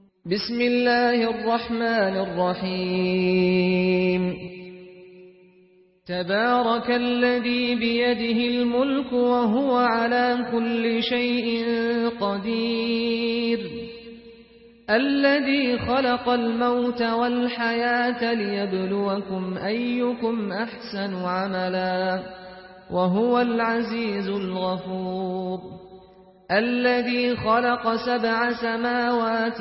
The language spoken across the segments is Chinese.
بسم الله الرحمن الرحيم تبارك الذي بيده الملك وهو على كل شيء قدير الذي خلق الموت والحياة ليبلوكم أيكم أحسن عملا وهو العزيز الغفور الذي خلق 7 سماوات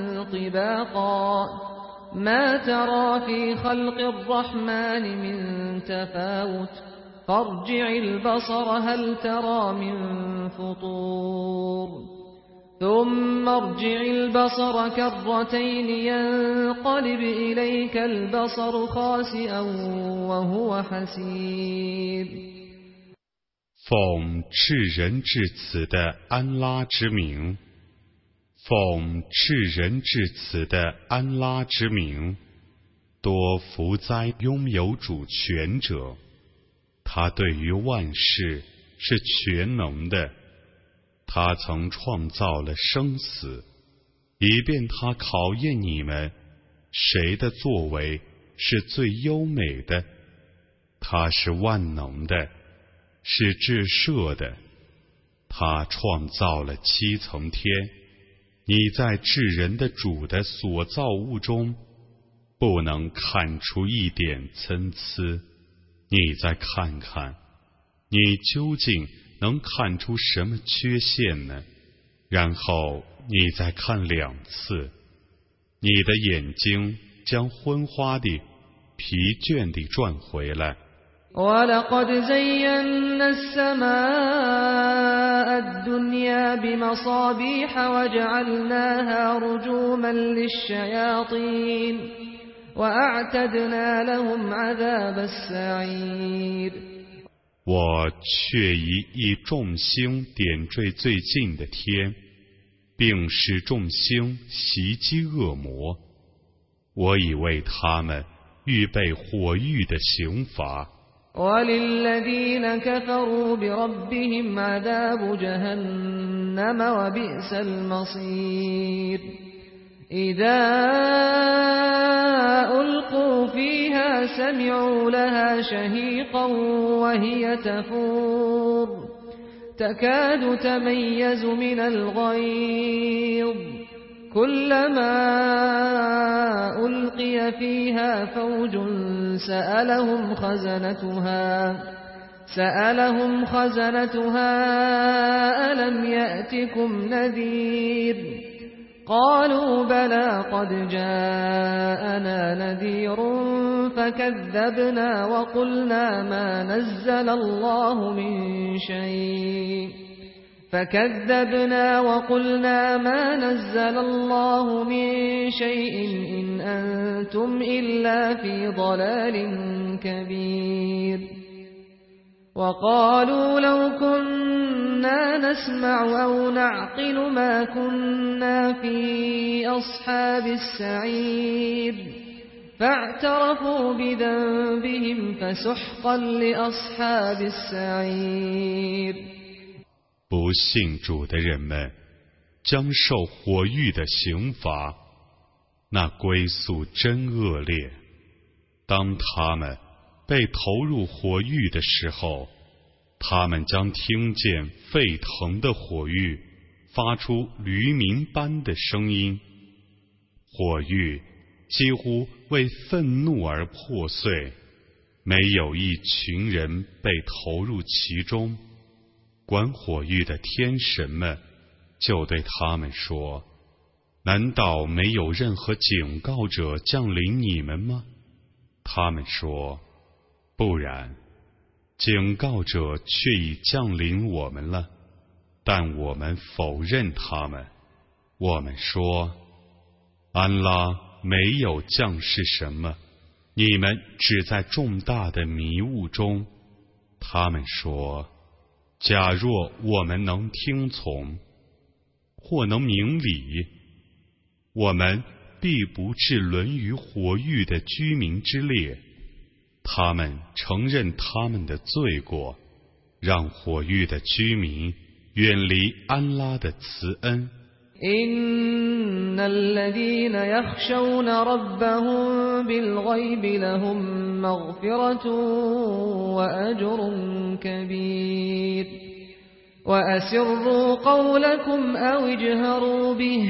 طباقا ما ترى في خلق الرحمن من تفاوت فارجع البصر هل ترى من فطور ثم ارجع البصر كرتين ينقلب إليك البصر خاسئا وهو حسير 奉至仁至慈的安拉之名，奉至仁至慈的安拉之名，多福哉拥有主权者！他对于万事是全能的，他曾创造了生死，以便他考验你们，谁的作为是最优美的。他是万能的，是至赦的，他创造了7层天。你在至仁的主的所造物中，不能看出一点参差。你再看看，你究竟能看出什么缺陷呢？然后你再看2次，你的眼睛将昏花地、疲倦地转回来。 وَلَقَدْ زَيَّنَّا السَّمَاءَ الدُّنْيَا بِمَصَابِيحَ وَجَعَلْنَاهَا رُجُومًا لِلشَّيَاطِينِ وَأَعْتَدْنَا لَهُمْ عَذَابَ السَّعِيرِ 我却以众星点缀最近的天，并使众星袭击恶魔。我已为他们预备火狱的刑罚。 وَلِلَّذِينَ كَفَرُوا بِرَبِّهِمْ عَذَابُ جَهَنَّمَ وَبِئْسَ الْمَصِيرُ إِذَا أُلْقُوا فِيهَا سَمِعُوا لَهَا شَهِيقًا وَهِيَ تَفُورُ تَكَادُ تَمَيَّزُ مِنَ الْغَيْظِ كُلَّمَا أُلْقِيَ فِيهَا فَوْجٌ سَأَلَهُمْ خَزَنَتُهَا أَلَمْ يَأْتِكُمْ نَذِيرٌ قَالُوا بَلَى قَدْ جَاءَنَا نَذِيرٌ فَكَذَّبْنَا وَقُلْنَا مَا نَزَّلَ اللَّهُ مِن شَيْءٍ إِنْ أَنْتُمْ إِلَّا فِي ضَلَالٍ كَبِيرٍ وَقَالُوا لَوْ كُنَّا نَسْمَعُ أَوْ نَعْقِلُ مَا كُنَّا فِي أَصْحَابِ السَّعِيرِ فَاعْتَرَفُوا بِذَنبِهِمْ فَسُحْقًا لِأَصْحَابِ السَّعِيرِ 不信主的人们将受火狱的刑罚，那归宿真恶劣。当他们被投入火狱的时候，他们将听见沸腾的火狱发出驴鸣般的声音，火狱几乎为愤怒而破碎，没有一群人被投入其中。管火狱的天神们就对他们说：难道没有任何警告者降临你们吗？他们说：不然，警告者却已降临我们了，但我们否认他们。我们说：安拉没有降示什么，你们只在重大的迷雾中。他们说：假若我们能听从，或能明理，我们必不至沦于火狱的居民之列。他们承认他们的罪过，让火狱的居民远离安拉的慈恩。 إن الذين يخشون ربهم بالغيب لهم مغفرة وأجر كبير وأسروا قولكم أو اجهروا به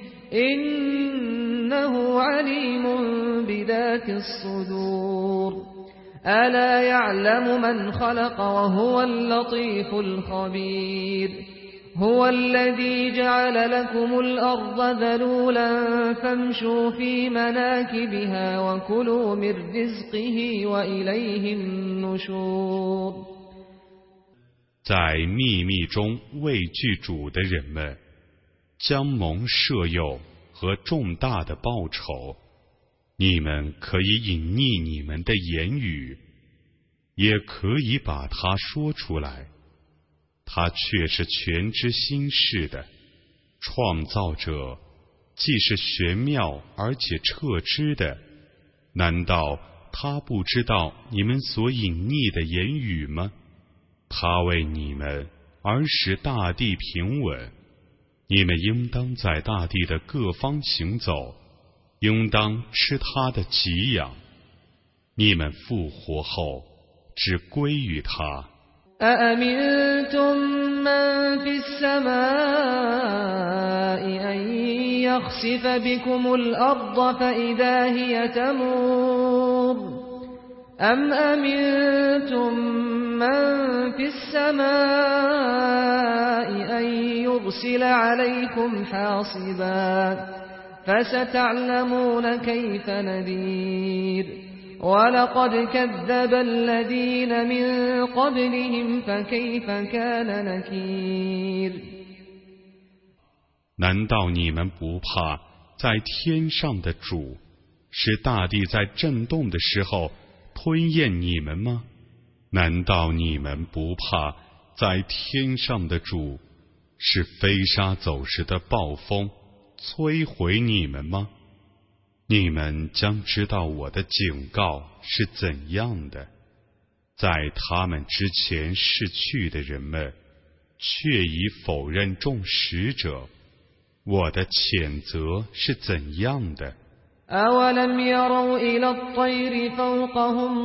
إنه عليم بذات الصدور ألا يعلم من خلق وهو اللطيف الخبير هو الذي جعل لكم الأرض ذلولا فامشوا في مناكبها وكلوا من رزقه وإليه النشور 在秘密中畏惧主的人们，将蒙赦宥和重大的报酬。你们可以隐匿你们的言语，也可以把它说出来。他却是全知心事的创造者，既是玄妙而且彻知的。难道他不知道你们所隐匿的言语吗？他为你们而使大地平稳，你们应当在大地的各方行走，应当吃他的给养。你们复活后只归于他。 أأمنتم من في السماء أن يخسف بكم الأرض فإذا هي تمور أم أمنتم من في السماء أن يرسل عليكم حاصبا فستعلمون كيف نذير وَلَقَدْ كَذَّبَ الَّذِينَ مِنْ قَبْلِهِمْ فَكَيْفَ كَانَ نَكِيرِ 难道你们不怕在天上的主是大地在震动的时候吞咽你们吗？难道你们不怕在天上的主是飞沙走石的暴风摧毁你们吗？你们将知道我的警告是怎样的。在他们之前逝去的人们却已否认众使者，我的谴责是怎样的。 أَوَلَمْ يَرَوْا إِلَى الطَّيْرِ فَوْقَهُمْ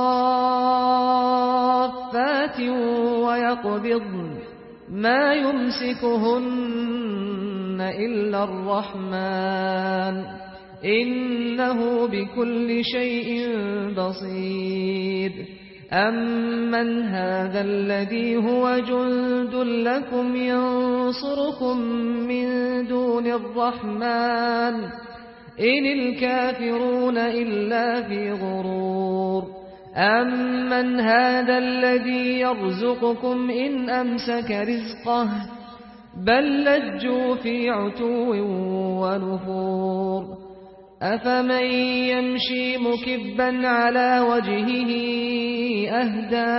صَافَّاتٍ وَيَقْبِضْنَ مَا يُمْسِكُهُنَّ إِلَّا الرَّحْمَنُ إنه بكل شيء بصير أمن هذا الذي هو جند لكم ينصركم من دون الرحمن إن الكافرون إلا في غرور أمن هذا الذي يرزقكم إن أمسك رزقه بل لجوا في عتو ونفور أفمن يمشي مكبا على وجهه أهدى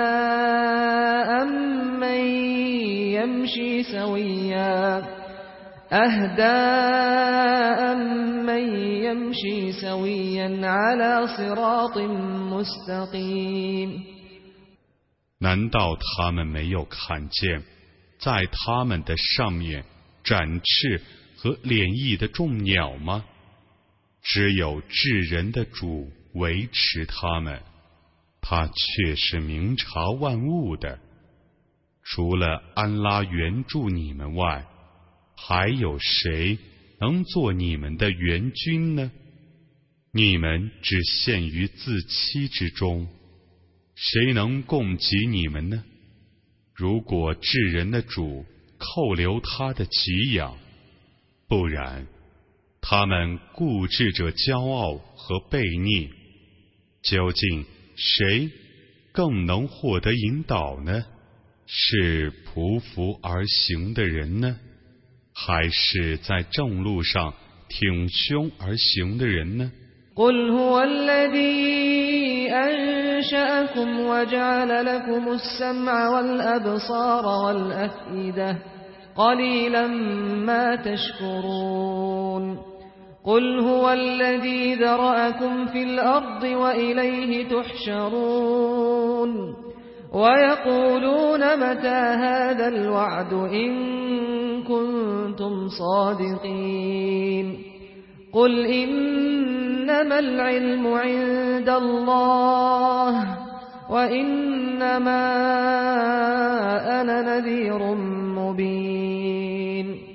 أمن يمشي سويا على صراط مستقيم 难道他们没有看见在他们的上面展翅和敛翼的众鸟吗？只有至人的主维持他们，他却是明察万物的。除了安拉援助你们外，还有谁能做你们的援军呢？你们只陷于自欺之中，谁能供给你们呢？如果至人的主扣留他的给养，不然他们固执着骄傲和悖逆，究竟谁更能获得引导呢？是匍匐而行的人呢，还是在正路上挺胸而行的人呢 قل هو الذي أنشأكم وجعل لكم السمع والأبصار والأفئدة قليلا ما تشكرون قل هو الذي ذرأكم في الأرض وإليه تحشرون ويقولون متى هذا الوعد إن كنتم صادقين قل إنما العلم عند الله وإنما أنا نذير مبين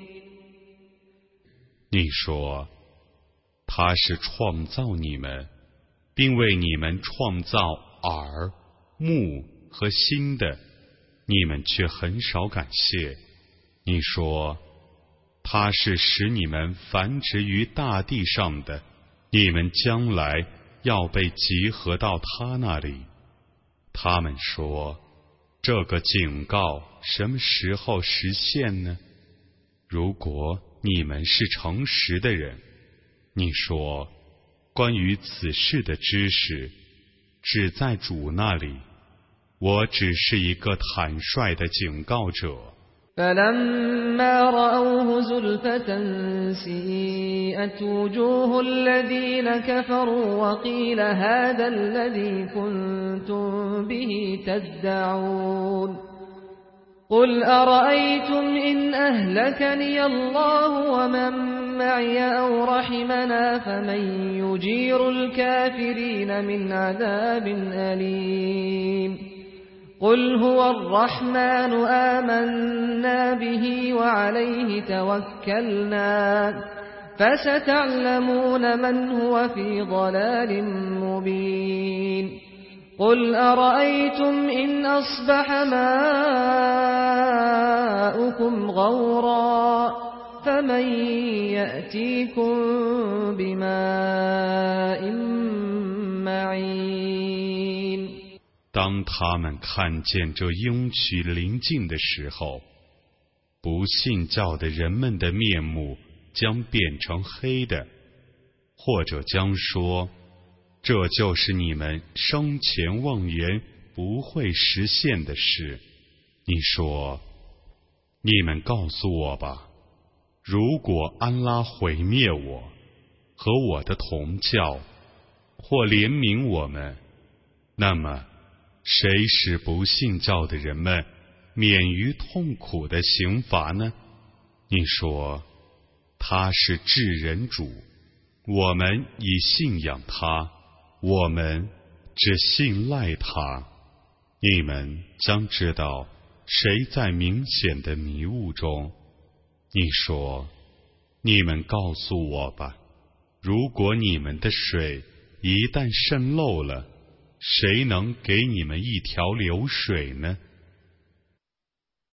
你说，他是创造你们，并为你们创造耳、目和心的，你们却很少感谢。你说，他是使你们繁殖于大地上的，你们将来要被集合到他那里。他们说，这个警告什么时候实现呢？如果你们是诚实的人，你说，关于此事的知识只在主那里，我只是一个坦率的警告者。 فلما رأوه زلفة سيئت وجوه الذين كفروا وقيل هذا الذي كنتم به تدعون قل أرأيتم إن أهلكني الله ومن معي أو رحمنا فمن يجير الكافرين من عذاب أليم قل هو الرحمن آمنا به وعليه توكلنا فستعلمون من هو في ضلال مبين قل أرأيتم إن أصبح ماؤكم غورا فمن يأتيكم بماء معين 当他们看见这应许临近的时候，不信教的人们的面目将变成黑的，或者将说，这就是你们生前妄言不会实现的事。你说，你们告诉我吧，如果安拉毁灭我和我的同教，或怜悯我们，那么谁使不信教的人们免于痛苦的刑罚呢？你说，他是至人主，我们已信仰他，我们只信赖他。你们将知道谁在明显的迷雾中。你说，你们告诉我吧，如果你们的水一旦渗漏了，谁能给你们一条流水呢？